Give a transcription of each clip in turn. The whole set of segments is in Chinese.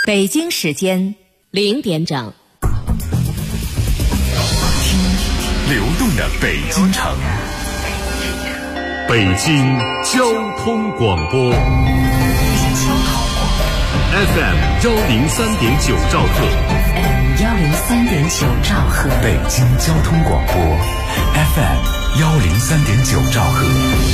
北京时间0点整， 听流动的北京城，北京交通广播 FM 103.9兆赫， 103.9兆赫， 北京交通广播 FM 103.9兆赫。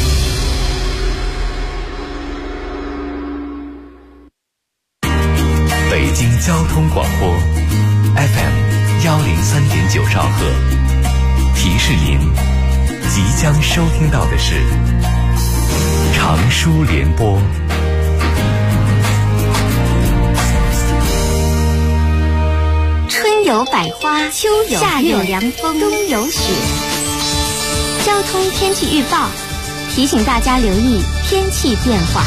北京交通广播 FM 103.9兆赫，提示您即将收听到的是长舒联播。 春有百花，秋有夏有凉风，冬有雪。交通天气预报提醒大家留意天气变化。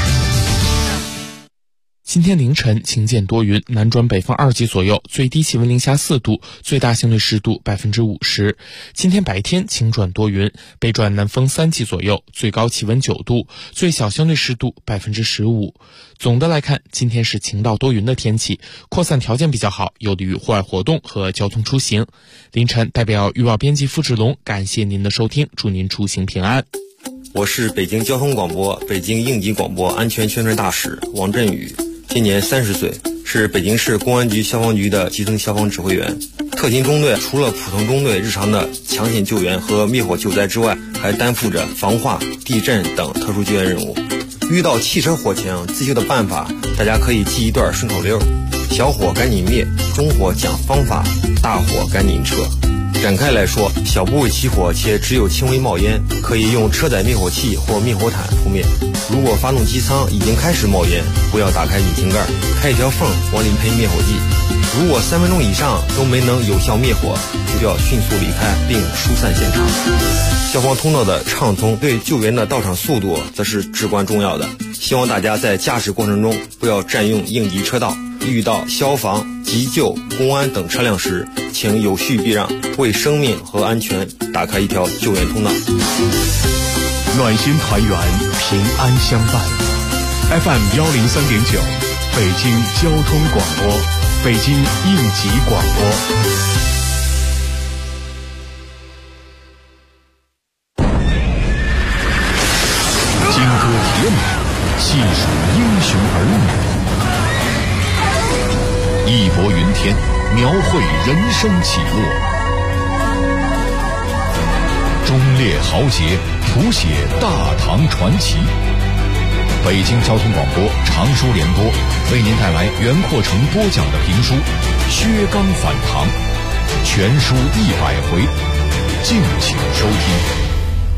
今天凌晨晴间多云，南转北风2级左右，最低气温零下4度，最大相对湿度50%。今天白天晴转多云，北转南风3级左右，最高气温9度，最小相对湿度15%。总的来看，今天是晴到多云的天气，扩散条件比较好，有利于户外活动和交通出行。凌晨代表预报编辑付志龙，感谢您的收听，祝您出行平安。 我是北京交通广播北京应急广播安全宣传大使王振宇，今年30岁，是北京市公安局消防局的基层消防指挥员。特勤中队除了普通中队日常的抢险救援和灭火救灾之外，还担负着防化、地震等特殊救援任务。遇到汽车火情，自救的办法大家可以记一段顺口溜：小火赶紧灭，中火讲方法，大火赶紧撤。展开来说，小部位起火且只有轻微冒烟，可以用车载灭火器或灭火毯扑灭。如果发动机舱已经开始冒烟，不要打开引擎盖，开一条缝往里喷灭火剂。如果3分钟以上都没能有效灭火，就要迅速离开并疏散现场。消防通道的畅通对救援的到场速度则是至关重要的，希望大家在驾驶过程中不要占用应急车道，遇到消防、急救、公安等车辆时，请有序避让，为生命和安全打开一条救援通道。 暖心团圆，平安相伴。FM 103.9，北京交通广播，北京应急广播。金戈铁马，细数英雄儿女，义薄云天，描绘人生起落；忠烈豪杰，谱写大唐传奇。北京交通广播长舒联播为您带来袁阔成播讲的评书《薛刚反唐》，全书100回，敬请收听。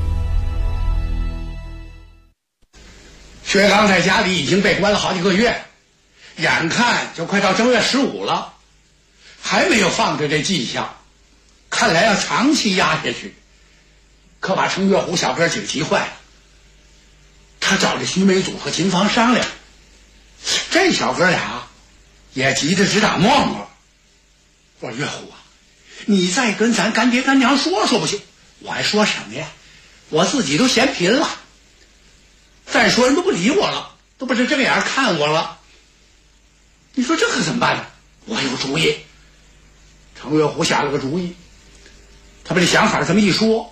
薛刚在家里已经被关了好几个月，眼看就快到正月15了，还没有放着这迹象，看来要长期压下去，可把程月虎小哥几个急坏了。他找着徐梅祖和秦芳商量，这小哥俩也急得直打沫沫。我说月虎啊，你再跟咱干爹干娘说说不行？我还说什么呀？我自己都嫌贫了，再说人都不理我了，都不是正眼看我了。你说这可怎么办呢？我有主意。程月虎下了个主意，他把这想法这么一说，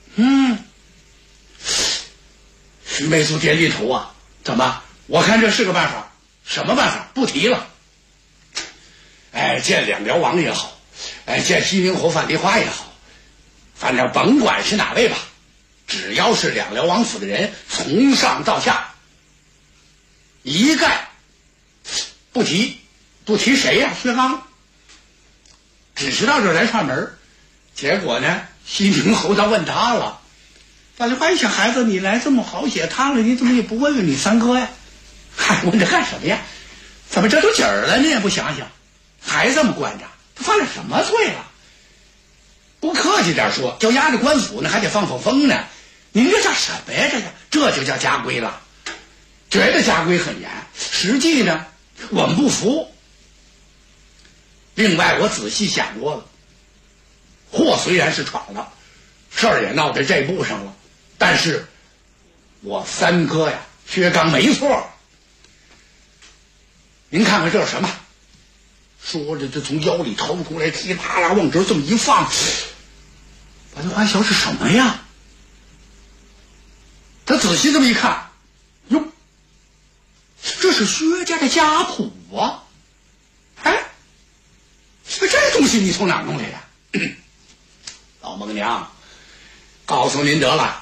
徐梅祖点点头啊，怎么？我看这是个办法。什么办法？不提了。见两辽王也好，见西宁侯范梨花也好，反正甭管是哪位吧，只要是两辽王府的人，从上到下一概不提。不提谁呀？薛刚。只知道这来串门，结果呢，西宁侯他问他了。范梨花一想，孩子你来这么好写他了，你怎么也不问问你三哥呀？还问这干什么呀？怎么这都几儿了，你也不想想，还这么关着，他犯了什么罪了？不客气点说，叫押着官府呢，还得放风呢。您这叫什么呀？这就叫家规了。觉得家规很严，实际呢，我们不服。另外，我仔细想过了，祸虽然是闯了，事儿也闹到这步上了，但是我三哥呀，薛刚没错。您看看这是什么？ 说着就从腰里掏出来，噼里啪啦往这这么一放，把这花小是什么呀？他仔细这么一看，哟，这是薛家的家谱啊！哎，这东西你从哪儿弄来的？老孟娘，告诉您得了，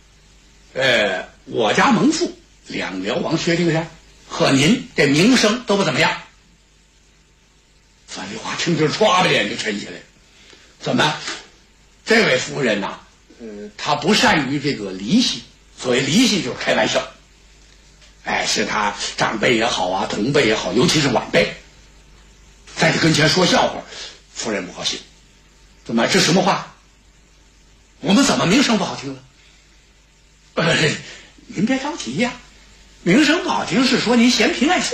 我家蒙父两辽王薛丁山和您这名声都不怎么样。范丽华听着唰的脸就沉下来，怎么？这位夫人呐，她不善于这个离戏，所谓离戏就是开玩笑。哎，是她长辈也好啊，同辈也好，尤其是晚辈，在这跟前说笑话，夫人不高兴。怎么？这什么话？我们怎么名声不好听了？您别着急呀，名声不好听是说您嫌贫爱富。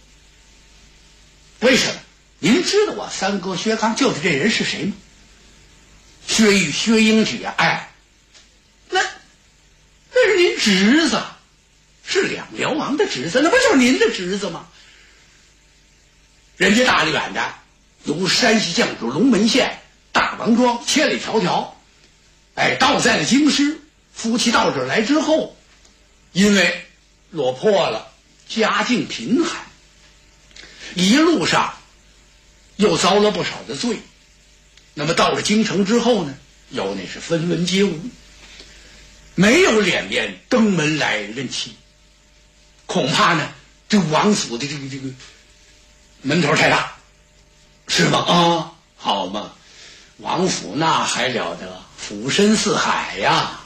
为什么？您知道我三哥薛刚就是这人是谁吗？薛玉、薛英举啊！哎，那是您侄子，是两辽王的侄子，那不就是您的侄子吗？人家大远的由山西绛州龙门县大王庄千里迢迢，哎，到在了京师。夫妻到这儿来之后，因为落魄了，家境贫寒，一路上又遭了不少的罪。那么到了京城之后呢，有那是分文皆无，没有脸面登门来认亲。恐怕呢，这王府的这个门头太大，是吗？啊，好嘛，王府那还了得，俯身四海呀！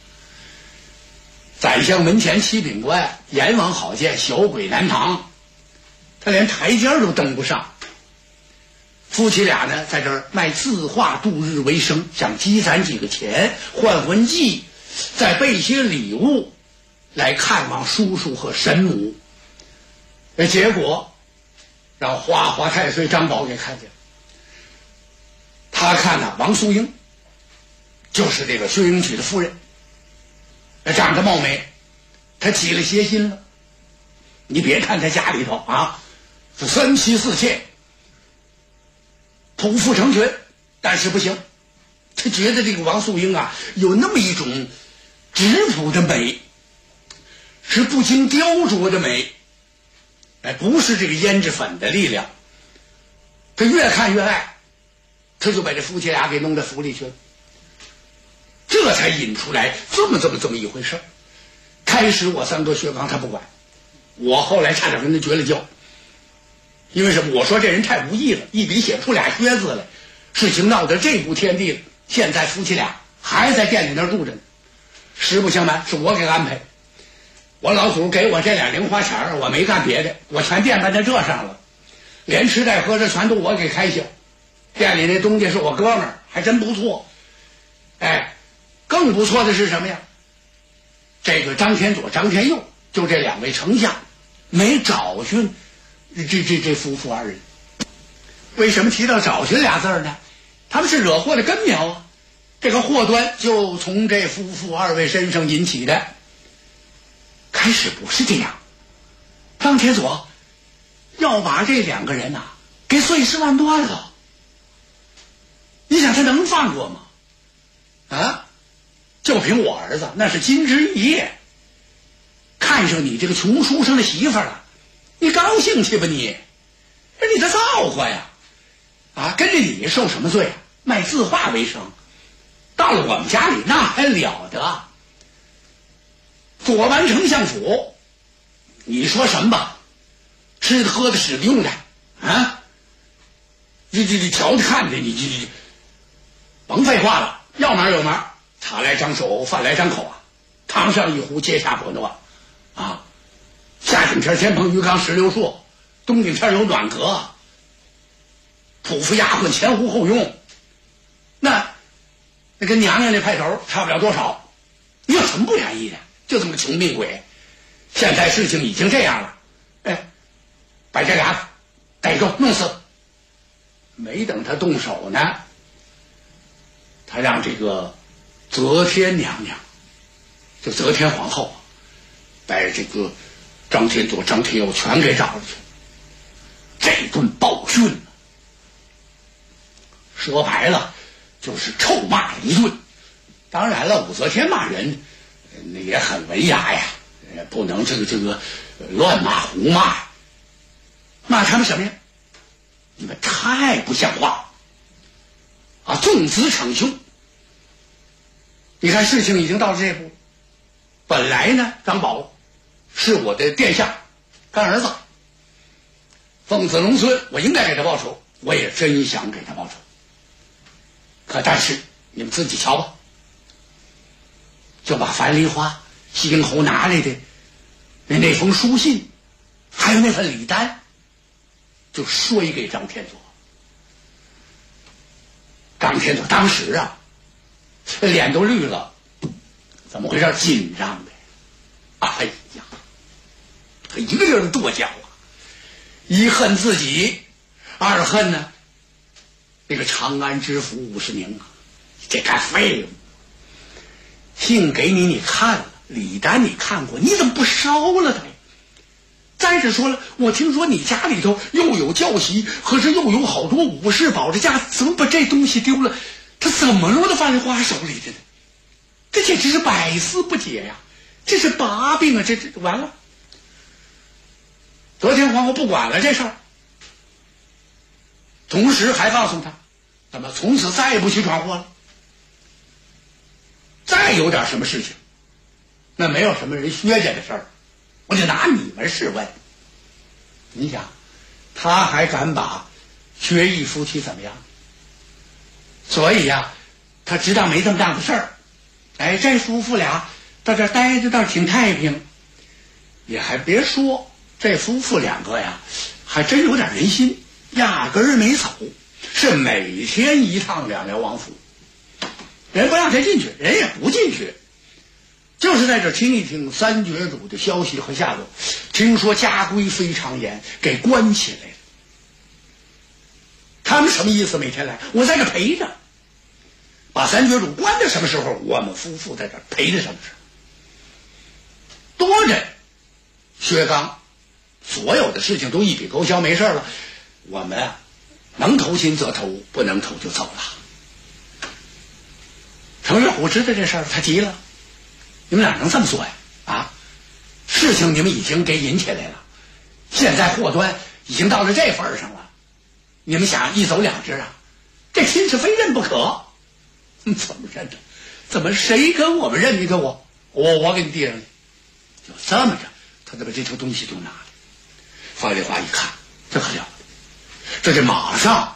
宰相门前七品官，阎王好见，小鬼难逃。他连台阶都登不上。夫妻俩呢，在这儿卖字画度日为生，想积攒几个钱，换换季，再备些礼物来看望叔叔和神母。结果让花花太岁张宝给看见了。他看呢，王素英就是这个薛英举的夫人，长得貌美，他起了邪心了。你别看他家里头啊，是三妻四妾，土富成群，但是不行，他觉得这个王素英啊，有那么一种质朴的美，是不经雕琢的美，哎，不是这个胭脂粉的力量。他越看越爱，他就把这夫妻俩给弄到府里去了。这才引出来这么一回事。开始我三哥薛刚他不管，我后来差点跟他绝了交。因为什么？我说这人太无义了，一笔写出俩薛字来，事情闹得这步天地了。现在夫妻俩还在店里那儿住着呢。实不相瞒，是我给安排。我老祖给我这俩零花钱，我没干别的，我全垫办在这上了，连吃带喝着全都我给开销。店里那东家是我哥们儿，还真不错。哎，更不错的是什么呀？这个张天佐、张天佑，就这两位丞相，没找寻这夫妇二人。为什么提到找寻俩字呢？他们是惹祸的根苗啊。这个祸端就从这夫妇二位身上引起的。开始不是这样，张天佐要把这两个人给碎尸万段了。你想他能放过吗？啊，就凭我儿子那是金枝玉叶，看上你这个穷书生的媳妇了，你高兴去吧你？这你的造化呀！啊，跟着你受什么罪啊？卖字画为生，到了我们家里那还了得？左完丞相府，你说什么吧？吃的喝的使的用的啊？这瞧着看着你甭废话了，要门有门，茶来张手，饭来张口啊，汤上一壶，接下不诺啊。夏景天天棚鱼缸石榴树，冬景天有暖阁，仆妇丫鬟前呼后拥，那跟娘娘那派头差不了多少。你有什么不愿意的？就这么个穷命鬼。现在事情已经这样了，哎，把这俩逮住弄死。没等他动手呢，他让这个则天娘娘，就则天皇后，把这个张天佐、张天佑全给找了去。这顿暴训说白了就是臭骂了一顿。当然了，武则天骂人也很文雅呀，不能这个乱骂胡骂。骂他们什么呀？你们太不像话啊！纵子逞凶。你看事情已经到了这步，本来呢，张宝是我的殿下干儿子，奉子龙孙，我应该给他报仇，我也真想给他报仇。但是你们自己瞧吧，就把樊梨花西陵侯拿来的那封书信，还有那份礼单，就摔给张天佐。张天佐当时啊，脸都绿了，怎么回事？紧张的，哎呀，他一个劲儿的跺脚啊！一恨自己，二恨呢，那个长安知府武士宁啊，这干废物！信给你，你看了；礼单你看过，你怎么不烧了它呀？再者说了，我听说你家里头又有教习，可是又有好多武士保着家，怎么把这东西丢了？他怎么落到樊梨花手里的呢？这简直是百思不解呀！这是把柄啊！这完了。昨天皇后不管了这事儿，同时还告诉他，怎么从此再也不许闯祸了。再有点什么事情，那没有什么人薛家的事儿，我就拿你们试问。你想，他还敢把薛毅夫妻怎么样？所以呀，他知道没这么大的事儿。哎，这夫妇俩到这待着倒挺太平。也还别说，这夫妇两个呀，还真有点人心，压根儿没走，是每天一趟两辽王府。人不让他进去，人也不进去，就是在这听一听三绝主的消息和下落。听说家规非常严，给关起来了。他们什么意思？每天来，我在这陪着，把三绝主关到什么时候，我们夫妇在这陪着什么时候。多着薛刚所有的事情都一笔勾销，没事了。我们啊，能投亲则投，不能投就走了。程月虎知道这事儿，他急了。你们哪能这么做呀？啊，事情你们已经给引起来了，现在祸端已经到了这份上了，你们想一走两之啊？这亲是非认不可。怎么认的？怎么谁跟我们认？你跟我给你递上去。就这么着，他就把这头东西都拿了。樊梨花一看，这可了不得，这马上，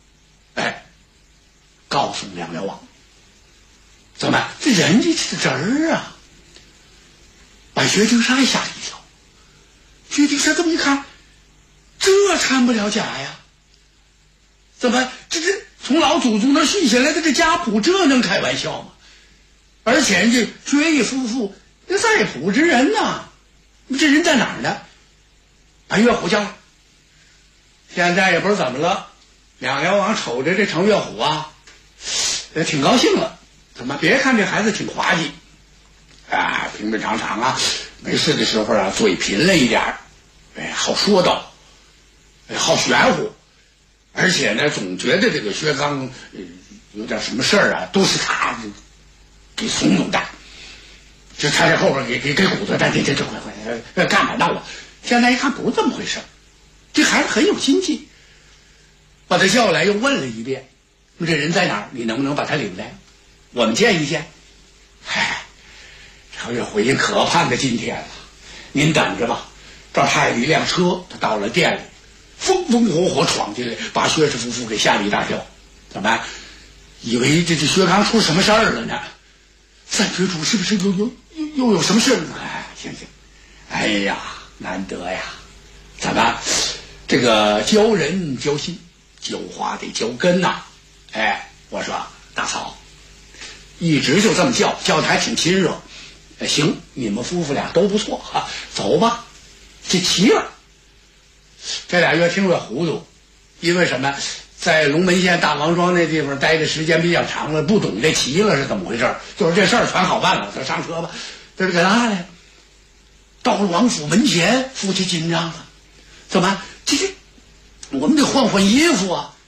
告诉两辽王。怎么？这人家这人儿啊，把薛丁山吓了一跳。薛丁山这么一看，这掺不了假呀？怎么这从老祖宗那续下来的这家谱，这能开玩笑吗？而且这薛毅夫妇那在谱之人呐，这人在哪儿呢？把岳虎叫来。现在也不知怎么了，两辽王瞅着这程岳虎啊，挺高兴了。怎么？别看这孩子挺滑稽，啊，平平常常啊，没事的时候啊，嘴贫了一点，好说道，好玄乎，而且呢，总觉得这个薛刚有点什么事儿啊，都是他给怂恿的，就他在后边给鼓捣，但这快干嘛闹了？现在一看不是这么回事，这孩子很有心计，把他叫来又问了一遍，这人在哪儿？你能不能把他领来？我们见一见。程月虎已经可盼着今天了，您等着吧。这儿派了一辆车，他到了店里，风风火火闯进来，把薛氏夫妇给吓了一大跳。怎么以为这薛刚出什么事儿了呢？三绝主是不是又有什么事儿？行，哎呀，难得呀！怎么这个教人教心，教花得教根呐。我说大嫂，一直就这么叫的还挺亲热。行，你们夫妇俩都不错哈，走吧。这齐了。这俩越听越糊涂，因为什么？在龙门县大王庄那地方待的时间比较长了，不懂这齐了是怎么回事。就是这事儿全好办了，咱上车吧。这是给拉来，到了王府门前，夫妻紧张了。怎么？这我们得换衣服啊，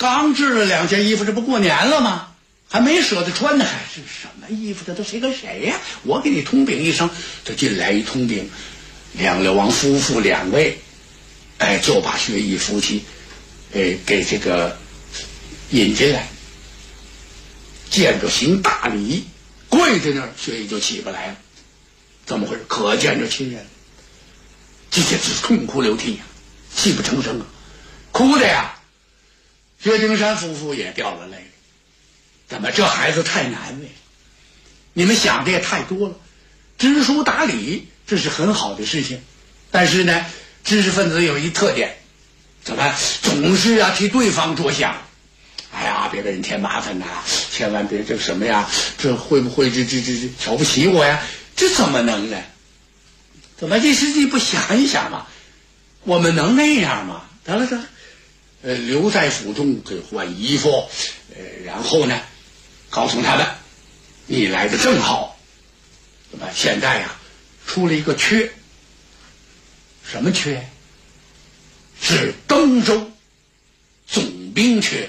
刚织了2件衣服，这不过年了吗？还没舍得穿呢，还是什么衣服？这都谁跟谁呀？我给你通禀一声。这进来一通禀，梁辽王夫妇2位，就把薛毅夫妻，给这个引进来，见着行大礼，跪在那儿，薛毅就起不来了。怎么回事？可见着亲人，这简直是痛哭流涕呀，泣不成声啊，哭的呀，薛丁山夫妇也掉了泪了。怎么这孩子太难为了？你们想的也太多了。知书达理这是很好的事情，但是呢，知识分子有一特点，怎么总是替对方着想？哎呀，别给人添麻烦呐，千万别这个什么呀，这会不会这瞧不起我呀？这怎么能呢？怎么这事情不想一想嘛？我们能那样吗？得了，留在府中给换衣服，然后呢，告诉他们，你来的正好。那么现在呀，出了一个缺。什么缺？是登州总兵缺。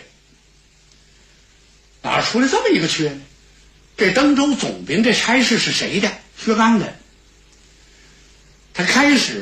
哪儿出来这么一个缺呢？这登州总兵这差事是谁的？薛刚的。他开始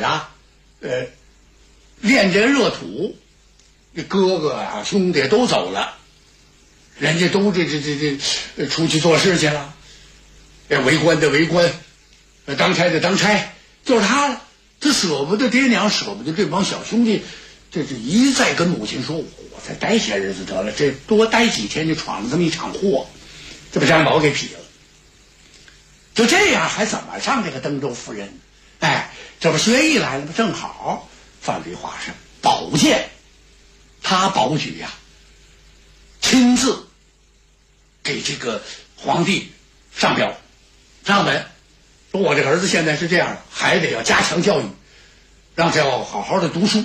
练这热土，这哥哥啊兄弟都走了，人家都这出去做事去了，为官的为官，当差的当差，就是他了。他舍不得爹娘，舍不得这帮小兄弟，这一再跟母亲说，我再待些日子得了，这多待几天就闯了这么一场祸，这把张宝给劈了。就这样还怎么上这个登州夫人？这不薛毅来了吗？正好范蠡画上宝剑，他保举呀，亲自给这个皇帝上表上门，说我这个儿子现在是这样的，还得要加强教育，让他要好好的读书，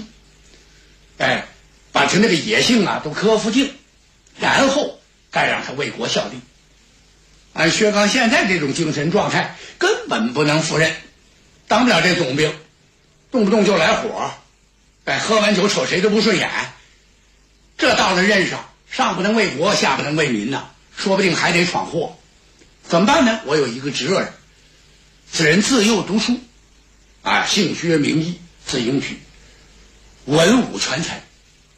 把他那个野性都克服尽，然后再让他为国效力。按薛刚现在这种精神状态，根本不能赴任，当不了这总兵，动不动就来火，喝完酒瞅谁都不顺眼。这到了任上，上不能为国，下不能为民呐，说不定还得闯祸。怎么办呢？我有一个侄儿，此人自幼读书，姓薛名毅，字应许，文武全才。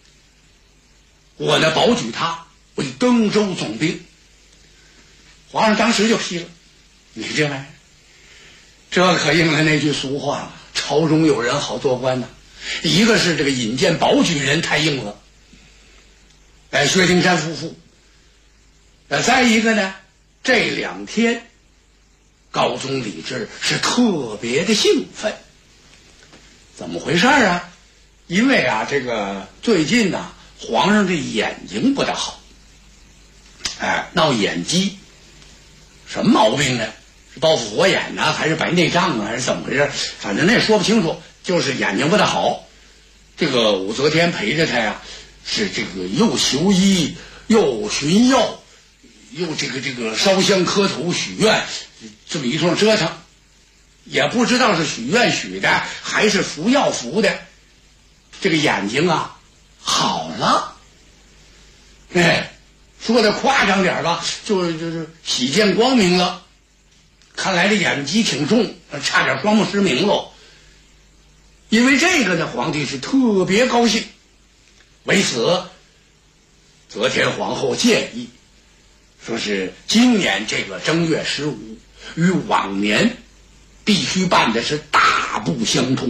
我呢保举他为登州总兵。皇上当时就批了，你这玩意儿，这可应了那句俗话了，朝中有人好做官呐。一个是这个引荐保举人太硬了，薛丁山夫妇，再一个呢，这2天高宗李治是特别的兴奋。怎么回事啊？因为这个最近皇上这眼睛不大好，闹眼疾。什么毛病呢？是报复火眼呢，还是白内障还是怎么回事？反正那也说不清楚，就是眼睛不大好。这个武则天陪着他呀，是这个又求医又寻药，又这个烧香磕头许愿，这么一通折腾，也不知道是许愿许的还是服药服的。这个眼睛好了，说的夸张点吧，就是喜见光明了。看来这眼疾挺重，差点双目失明喽。因为这个呢，皇帝是特别高兴。为此，则天皇后建议，说是今年这个正月15与往年必须办的是大不相同。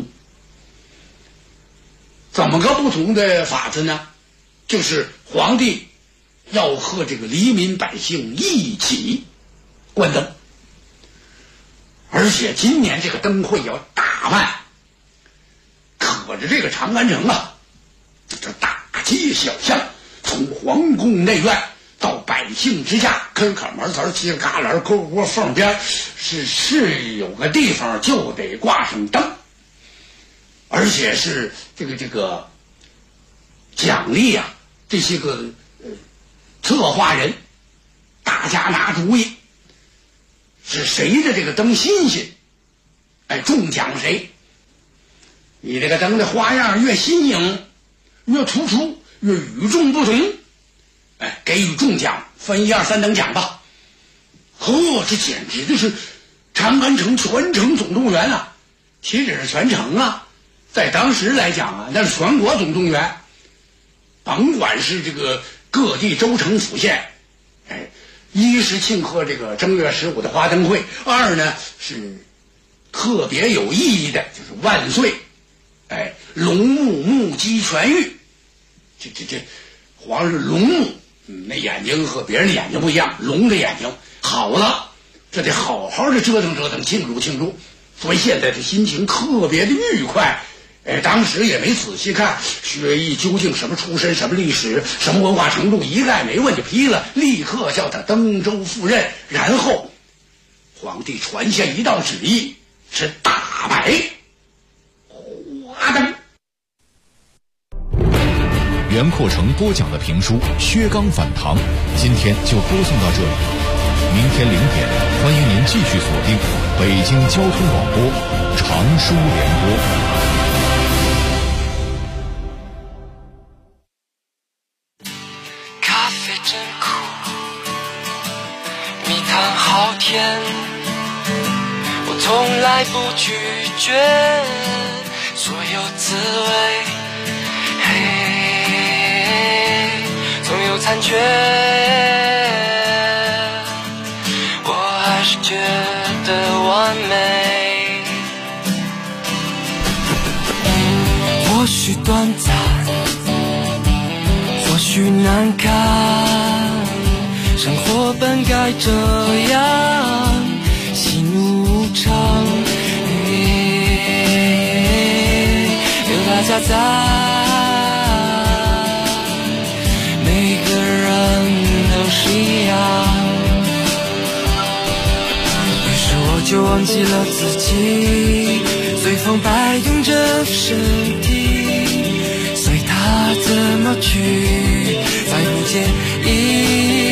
怎么个不同的法子呢？就是皇帝要和这个黎民百姓一起关灯，而且今年这个灯会要大办，可着这个长安城这大街小巷，从皇宫内院到百姓之家，坑坎门槽犄角旮旯沟窝缝边，是有个地方就得挂上灯，而且是这个奖励这些个策划人，大家拿主意，是谁的这个灯新鲜，中奖谁。你这个灯的花样越新颖，越突出，越与众不同， 给予重奖，分1、2、3等奖吧。呵，这简直就是长安城全城总动员啊！岂止是全城啊，在当时来讲啊，那是全国总动员。甭管是这个各地州城府县，一是庆贺这个正月15的花灯会，二呢是特别有意义的，就是万岁，龙目目鸡全愈。这皇上是龙目，那眼睛和别人的眼睛不一样，龙的眼睛好了，这得好好的折腾折腾，庆祝庆祝。所以现在的心情特别的愉快。当时也没仔细看薛毅究竟什么出身、什么历史、什么文化程度，一概没问就批了，立刻叫他登州赴任。然后皇帝传下一道旨意，是大摆花灯。 袁阔成播讲的评书《薛刚反唐》，今天就播送到这里。明天0点，欢迎您继续锁定北京交通广播常书联播。 咖啡真苦，蜜糖好甜，我从来不拒绝所有滋味，总有残缺，我还是觉得完美。或许短暂，或许难堪，生活本该这样，喜怒无常，有大家在，每个人都是一样。于是我就忘记了自己，随风摆动着身体，随它怎么去，再不介意。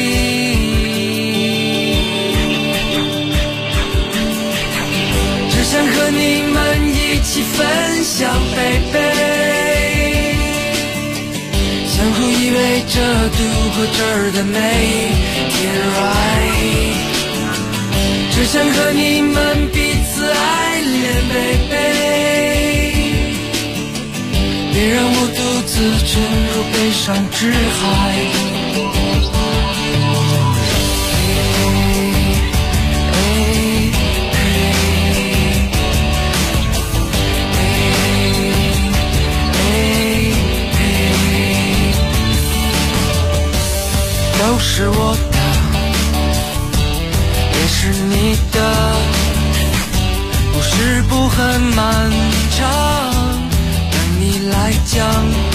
只想和你们一起分享baby，相互依偎着度过这儿的每一天 right， 只想和你们彼此爱恋 baby， 别让我独自沉入悲伤之海。都是我的，也是你的，故事不很漫长，等你来讲。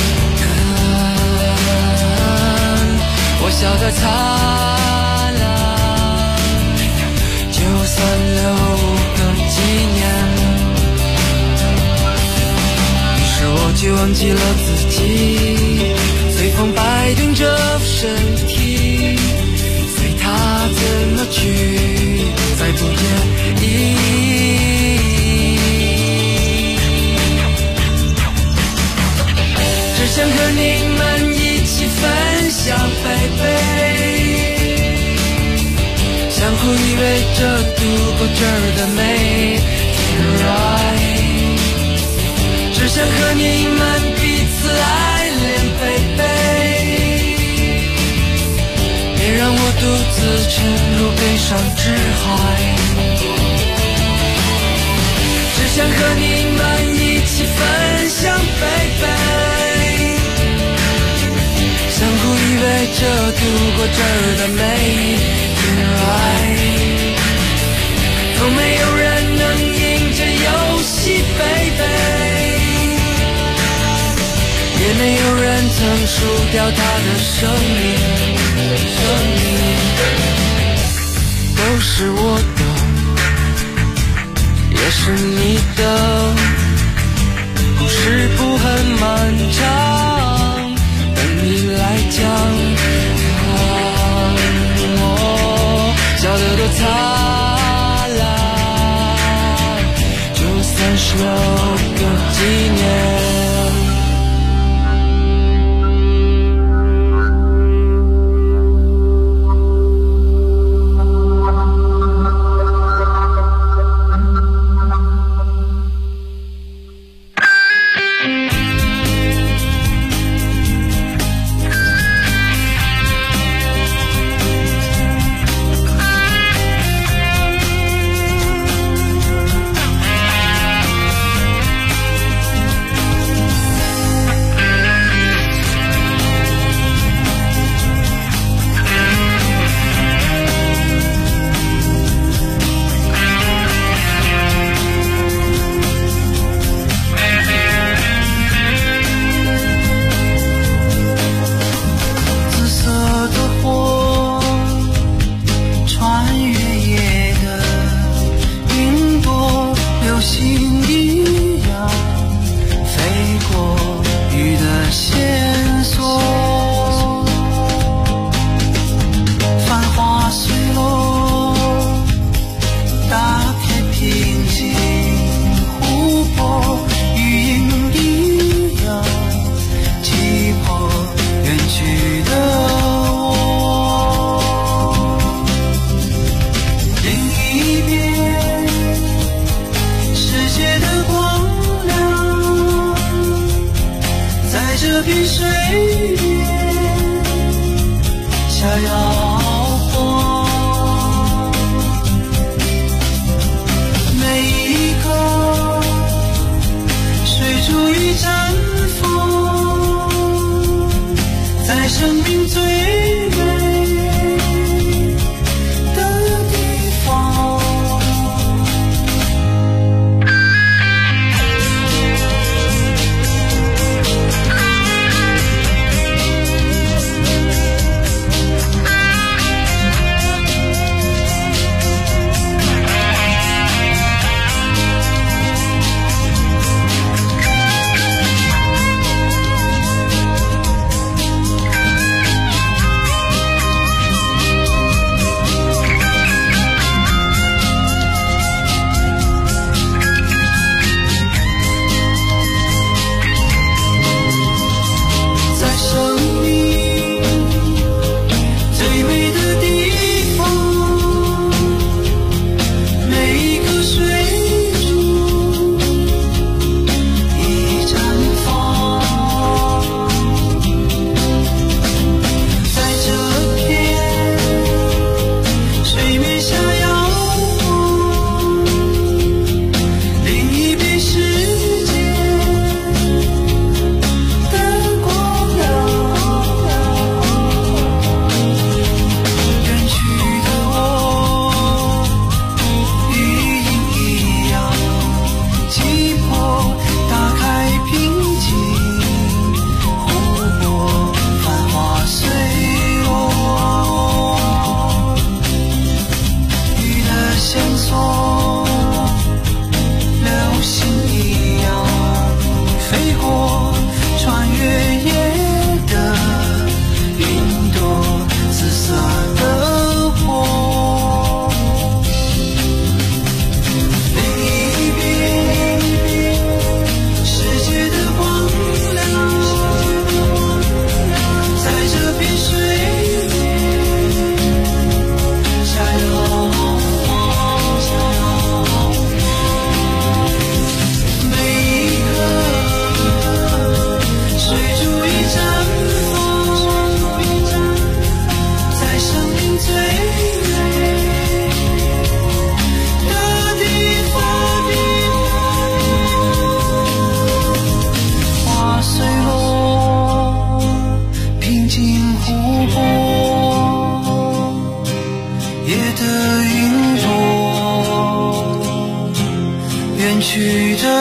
我笑得灿烂，就算留个纪念。于是我就忘记了自己，随风摆动着身体，随它怎么去，再不介意。只想和你们一起分享baby，相互依偎着度过这儿的每天 right， 只想和你们彼此爱恋baby， 别让我独自沉入悲伤之海，只想和你们一起分享baby，相互依偎着度过这儿的每一天 right， 从没有人能赢这游戏 baby， 也没有人曾输掉他的生命，都是我的，也是你的，故事不很漫长，你来讲，我笑得多灿烂，就算是留个纪念。 摇晃，每一刻水珠已绽放，在生命最美的地方。去的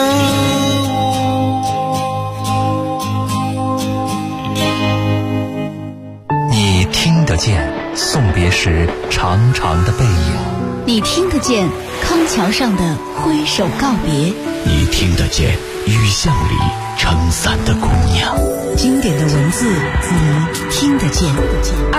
你听得见送别时长长的背影， 你听得见康桥上的挥手告别， 你听得见雨巷里撑伞的姑娘。 经典的文字，你听得见。